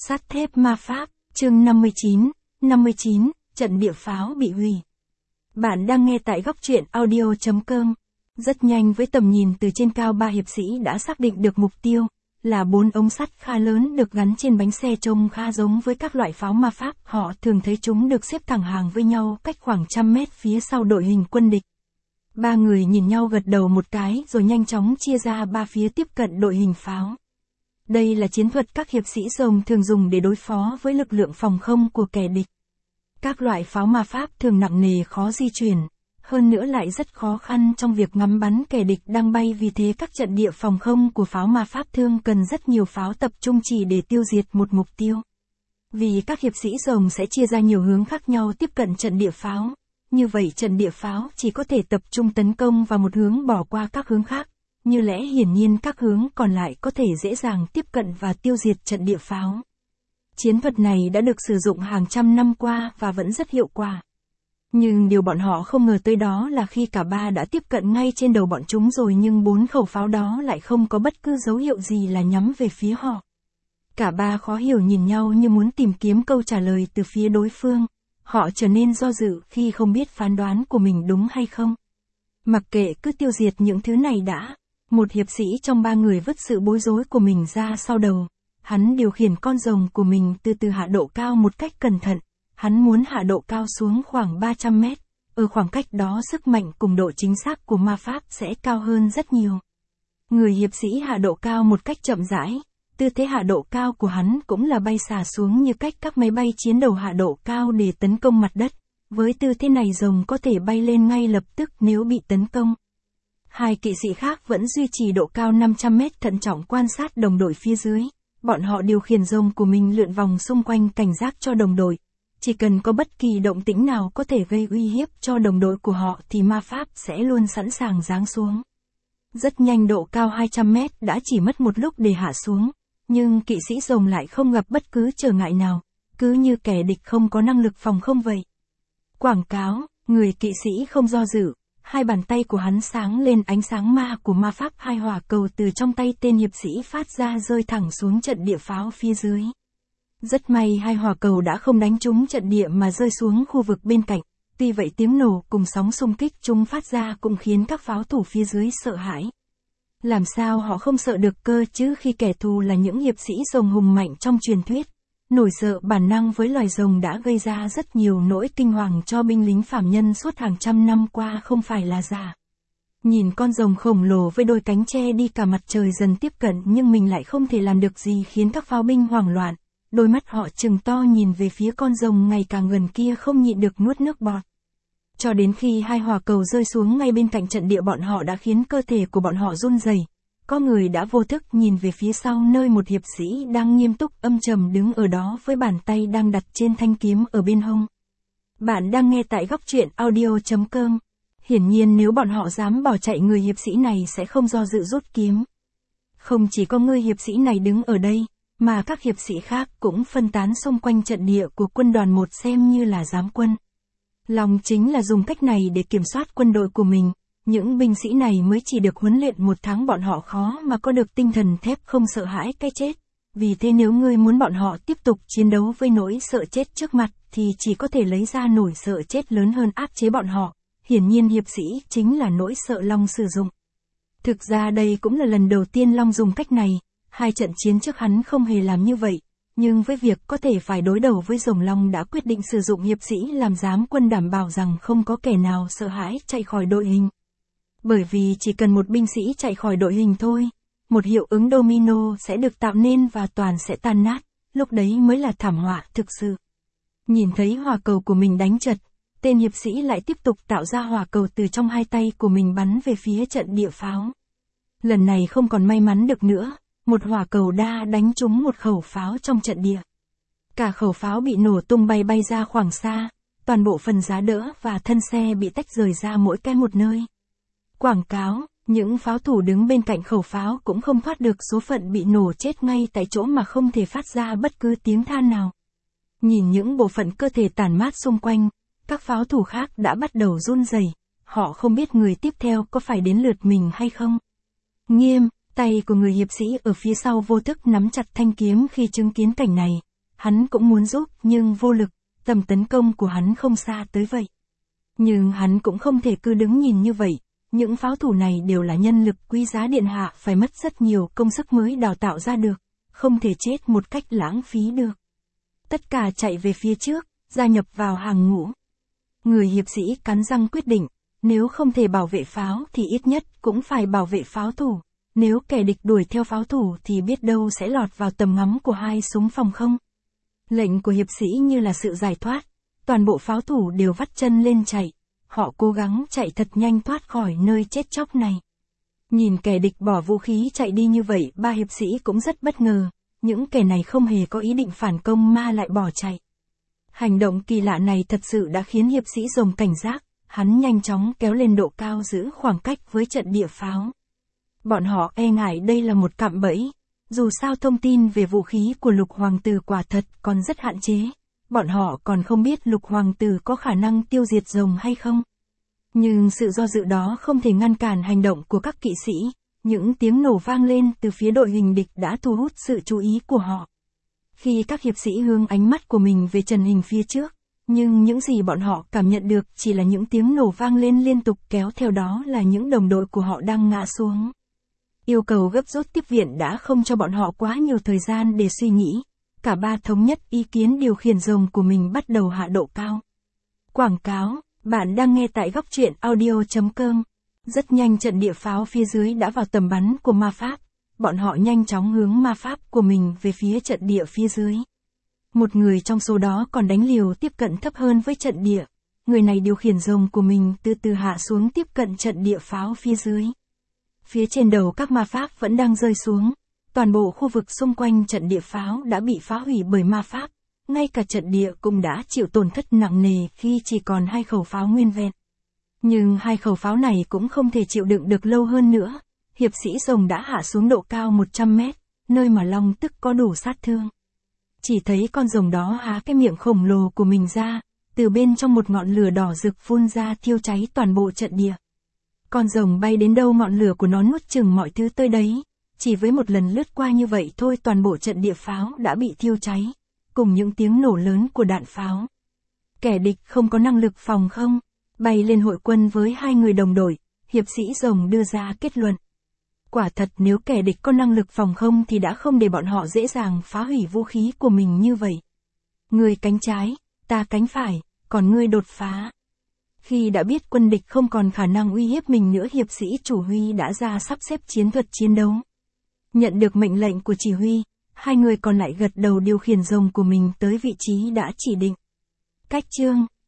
Sắt thép ma pháp, chương 59, trận địa pháo bị hủy. Bạn đang nghe tại góc truyện audio.com. Rất nhanh với tầm nhìn từ trên cao, ba hiệp sĩ đã xác định được mục tiêu, là 4 ống sắt khá lớn được gắn trên bánh xe trông khá giống với các loại pháo ma pháp. Họ thường thấy chúng được xếp thẳng hàng với nhau cách khoảng 100 mét phía sau đội hình quân địch. Ba người nhìn nhau gật đầu một cái rồi nhanh chóng chia ra ba phía tiếp cận đội hình pháo. Đây là chiến thuật các hiệp sĩ rồng thường dùng để đối phó với lực lượng phòng không của kẻ địch. Các loại pháo ma pháp thường nặng nề, khó di chuyển, hơn nữa lại rất khó khăn trong việc ngắm bắn kẻ địch đang bay, vì thế các trận địa phòng không của pháo ma pháp thường cần rất nhiều pháo tập trung chỉ để tiêu diệt một mục tiêu. Vì các hiệp sĩ rồng sẽ chia ra nhiều hướng khác nhau tiếp cận trận địa pháo, như vậy trận địa pháo chỉ có thể tập trung tấn công vào một hướng, bỏ qua các hướng khác. Như lẽ hiển nhiên các hướng còn lại có thể dễ dàng tiếp cận và tiêu diệt trận địa pháo. Chiến thuật này đã được sử dụng hàng trăm năm qua và vẫn rất hiệu quả. Nhưng điều bọn họ không ngờ tới đó là khi cả ba đã tiếp cận ngay trên đầu bọn chúng rồi, nhưng 4 khẩu pháo đó lại không có bất cứ dấu hiệu gì là nhắm về phía họ. Cả ba khó hiểu nhìn nhau như muốn tìm kiếm câu trả lời từ phía đối phương. Họ trở nên do dự khi không biết phán đoán của mình đúng hay không. Mặc kệ, cứ tiêu diệt những thứ này đã. Một hiệp sĩ trong ba người vứt sự bối rối của mình ra sau đầu. Hắn điều khiển con rồng của mình từ từ hạ độ cao một cách cẩn thận. Hắn muốn hạ độ cao xuống khoảng 300 mét. Ở khoảng cách đó sức mạnh cùng độ chính xác của ma pháp sẽ cao hơn rất nhiều. Người hiệp sĩ hạ độ cao một cách chậm rãi. Tư thế hạ độ cao của hắn cũng là bay xả xuống như cách các máy bay chiến đấu hạ độ cao để tấn công mặt đất. Với tư thế này rồng có thể bay lên ngay lập tức nếu bị tấn công. Hai kỵ sĩ khác vẫn duy trì độ cao 500 mét, thận trọng quan sát đồng đội phía dưới. Bọn họ điều khiển rồng của mình lượn vòng xung quanh, cảnh giác cho đồng đội. Chỉ cần có bất kỳ động tĩnh nào có thể gây uy hiếp cho đồng đội của họ thì ma pháp sẽ luôn sẵn sàng giáng xuống. Rất nhanh, độ cao 200 mét đã chỉ mất một lúc để hạ xuống. Nhưng kỵ sĩ rồng lại không gặp bất cứ trở ngại nào, cứ như kẻ địch không có năng lực phòng không vậy. Quảng cáo, người kỵ sĩ không do dự. Hai bàn tay của hắn sáng lên ánh sáng ma của ma pháp, hai hỏa cầu từ trong tay tên hiệp sĩ phát ra rơi thẳng xuống trận địa pháo phía dưới. Rất may hai hỏa cầu đã không đánh trúng trận địa mà rơi xuống khu vực bên cạnh. Tuy vậy tiếng nổ cùng sóng xung kích chúng phát ra cũng khiến các pháo thủ phía dưới sợ hãi. Làm sao họ không sợ được cơ chứ, khi kẻ thù là những hiệp sĩ rồng hùng mạnh trong truyền thuyết. Nổi sợ bản năng với loài rồng đã gây ra rất nhiều nỗi kinh hoàng cho binh lính phàm nhân suốt hàng trăm năm qua không phải là giả. Nhìn con rồng khổng lồ với đôi cánh che đi cả mặt trời dần tiếp cận nhưng mình lại không thể làm được gì, khiến các pháo binh hoảng loạn. Đôi mắt họ trừng to nhìn về phía con rồng ngày càng gần kia, không nhịn được nuốt nước bọt. Cho đến khi hai hỏa cầu rơi xuống ngay bên cạnh trận địa, bọn họ đã khiến cơ thể của bọn họ run rẩy. Có người đã vô thức nhìn về phía sau nơi một hiệp sĩ đang nghiêm túc âm trầm đứng ở đó với bàn tay đang đặt trên thanh kiếm ở bên hông. Bạn đang nghe tại góc truyện audio.com. Hiển nhiên nếu bọn họ dám bỏ chạy, người hiệp sĩ này sẽ không do dự rút kiếm. Không chỉ có người hiệp sĩ này đứng ở đây, mà các hiệp sĩ khác cũng phân tán xung quanh trận địa của quân đoàn 1 xem như là giám quân. Lòng chính là dùng cách này để kiểm soát quân đội của mình. Những binh sĩ này mới chỉ được huấn luyện 1 tháng, bọn họ khó mà có được tinh thần thép không sợ hãi cái chết. Vì thế nếu ngươi muốn bọn họ tiếp tục chiến đấu với nỗi sợ chết trước mặt thì chỉ có thể lấy ra nỗi sợ chết lớn hơn áp chế bọn họ. Hiển nhiên hiệp sĩ chính là nỗi sợ Long sử dụng. Thực ra đây cũng là lần đầu tiên Long dùng cách này, 2 trận chiến trước hắn không hề làm như vậy. Nhưng với việc có thể phải đối đầu với rồng, Long đã quyết định sử dụng hiệp sĩ làm giám quân, đảm bảo rằng không có kẻ nào sợ hãi chạy khỏi đội hình. Bởi vì chỉ cần một binh sĩ chạy khỏi đội hình thôi, một hiệu ứng domino sẽ được tạo nên và toàn sẽ tan nát, lúc đấy mới là thảm họa thực sự. Nhìn thấy hỏa cầu của mình đánh trật, tên hiệp sĩ lại tiếp tục tạo ra hỏa cầu từ trong hai tay của mình bắn về phía trận địa pháo. Lần này không còn may mắn được nữa, một hỏa cầu đã đánh trúng một khẩu pháo trong trận địa. Cả khẩu pháo bị nổ tung bay ra khoảng xa, toàn bộ phần giá đỡ và thân xe bị tách rời ra mỗi cái một nơi. Quảng cáo, những pháo thủ đứng bên cạnh khẩu pháo cũng không thoát được số phận bị nổ chết ngay tại chỗ mà không thể phát ra bất cứ tiếng than nào. Nhìn những bộ phận cơ thể tàn mát xung quanh, các pháo thủ khác đã bắt đầu run rẩy, họ không biết người tiếp theo có phải đến lượt mình hay không. Nghiêm, tay của người hiệp sĩ ở phía sau vô thức nắm chặt thanh kiếm khi chứng kiến cảnh này, hắn cũng muốn giúp nhưng vô lực, tầm tấn công của hắn không xa tới vậy. Nhưng hắn cũng không thể cứ đứng nhìn như vậy, những pháo thủ này đều là nhân lực quý giá điện hạ phải mất rất nhiều công sức mới đào tạo ra được, không thể chết một cách lãng phí được. Tất cả chạy về phía trước, gia nhập vào hàng ngũ. Người hiệp sĩ cắn răng quyết định, nếu không thể bảo vệ pháo thì ít nhất cũng phải bảo vệ pháo thủ. Nếu kẻ địch đuổi theo pháo thủ thì biết đâu sẽ lọt vào tầm ngắm của hai súng phòng không. Lệnh của hiệp sĩ như là sự giải thoát, toàn bộ pháo thủ đều vắt chân lên chạy. Họ cố gắng chạy thật nhanh thoát khỏi nơi chết chóc này. Nhìn kẻ địch bỏ vũ khí chạy đi như vậy, ba hiệp sĩ cũng rất bất ngờ. Những kẻ này không hề có ý định phản công mà lại bỏ chạy. Hành động kỳ lạ này thật sự đã khiến hiệp sĩ rồng cảnh giác, hắn nhanh chóng kéo lên độ cao giữ khoảng cách với trận địa pháo. Bọn họ e ngại đây là một cạm bẫy, dù sao thông tin về vũ khí của lục hoàng tử quả thật còn rất hạn chế, bọn họ còn không biết lục hoàng tử có khả năng tiêu diệt rồng hay không. Nhưng sự do dự đó không thể ngăn cản hành động của các kỵ sĩ, những tiếng nổ vang lên từ phía đội hình địch đã thu hút sự chú ý của họ. Khi các hiệp sĩ hướng ánh mắt của mình về trận hình phía trước, nhưng những gì bọn họ cảm nhận được chỉ là những tiếng nổ vang lên liên tục kéo theo đó là những đồng đội của họ đang ngã xuống. Yêu cầu gấp rút tiếp viện đã không cho bọn họ quá nhiều thời gian để suy nghĩ. Cả ba thống nhất ý kiến điều khiển rồng của mình bắt đầu hạ độ cao. Quảng cáo, bạn đang nghe tại góc truyện audio.com. Rất nhanh trận địa pháo phía dưới đã vào tầm bắn của ma pháp. Bọn họ nhanh chóng hướng ma pháp của mình về phía trận địa phía dưới. Một người trong số đó còn đánh liều tiếp cận thấp hơn với trận địa. Người này điều khiển rồng của mình từ từ hạ xuống tiếp cận trận địa pháo phía dưới. Phía trên đầu các ma pháp vẫn đang rơi xuống. Toàn bộ khu vực xung quanh trận địa pháo đã bị phá hủy bởi ma pháp. Ngay cả trận địa cũng đã chịu tổn thất nặng nề khi chỉ còn 2 khẩu pháo nguyên vẹn. Nhưng 2 khẩu pháo này cũng không thể chịu đựng được lâu hơn nữa. Hiệp sĩ rồng đã hạ xuống độ cao 100 mét, nơi mà long tức có đủ sát thương. Chỉ thấy con rồng đó há cái miệng khổng lồ của mình ra, từ bên trong một ngọn lửa đỏ rực phun ra thiêu cháy toàn bộ trận địa. Con rồng bay đến đâu ngọn lửa của nó nuốt chửng mọi thứ tới đấy. Chỉ với một lần lướt qua như vậy thôi toàn bộ trận địa pháo đã bị thiêu cháy, cùng những tiếng nổ lớn của đạn pháo. Kẻ địch không có năng lực phòng không, bay lên hội quân với 2 người đồng đội, hiệp sĩ rồng đưa ra kết luận. Quả thật nếu kẻ địch có năng lực phòng không thì đã không để bọn họ dễ dàng phá hủy vũ khí của mình như vậy. Ngươi cánh trái, ta cánh phải, còn ngươi đột phá. Khi đã biết quân địch không còn khả năng uy hiếp mình nữa, hiệp sĩ chủ huy đã ra sắp xếp chiến thuật chiến đấu. Nhận được mệnh lệnh của chỉ huy, 2 người còn lại gật đầu điều khiển rồng của mình tới vị trí đã chỉ định. Cách chương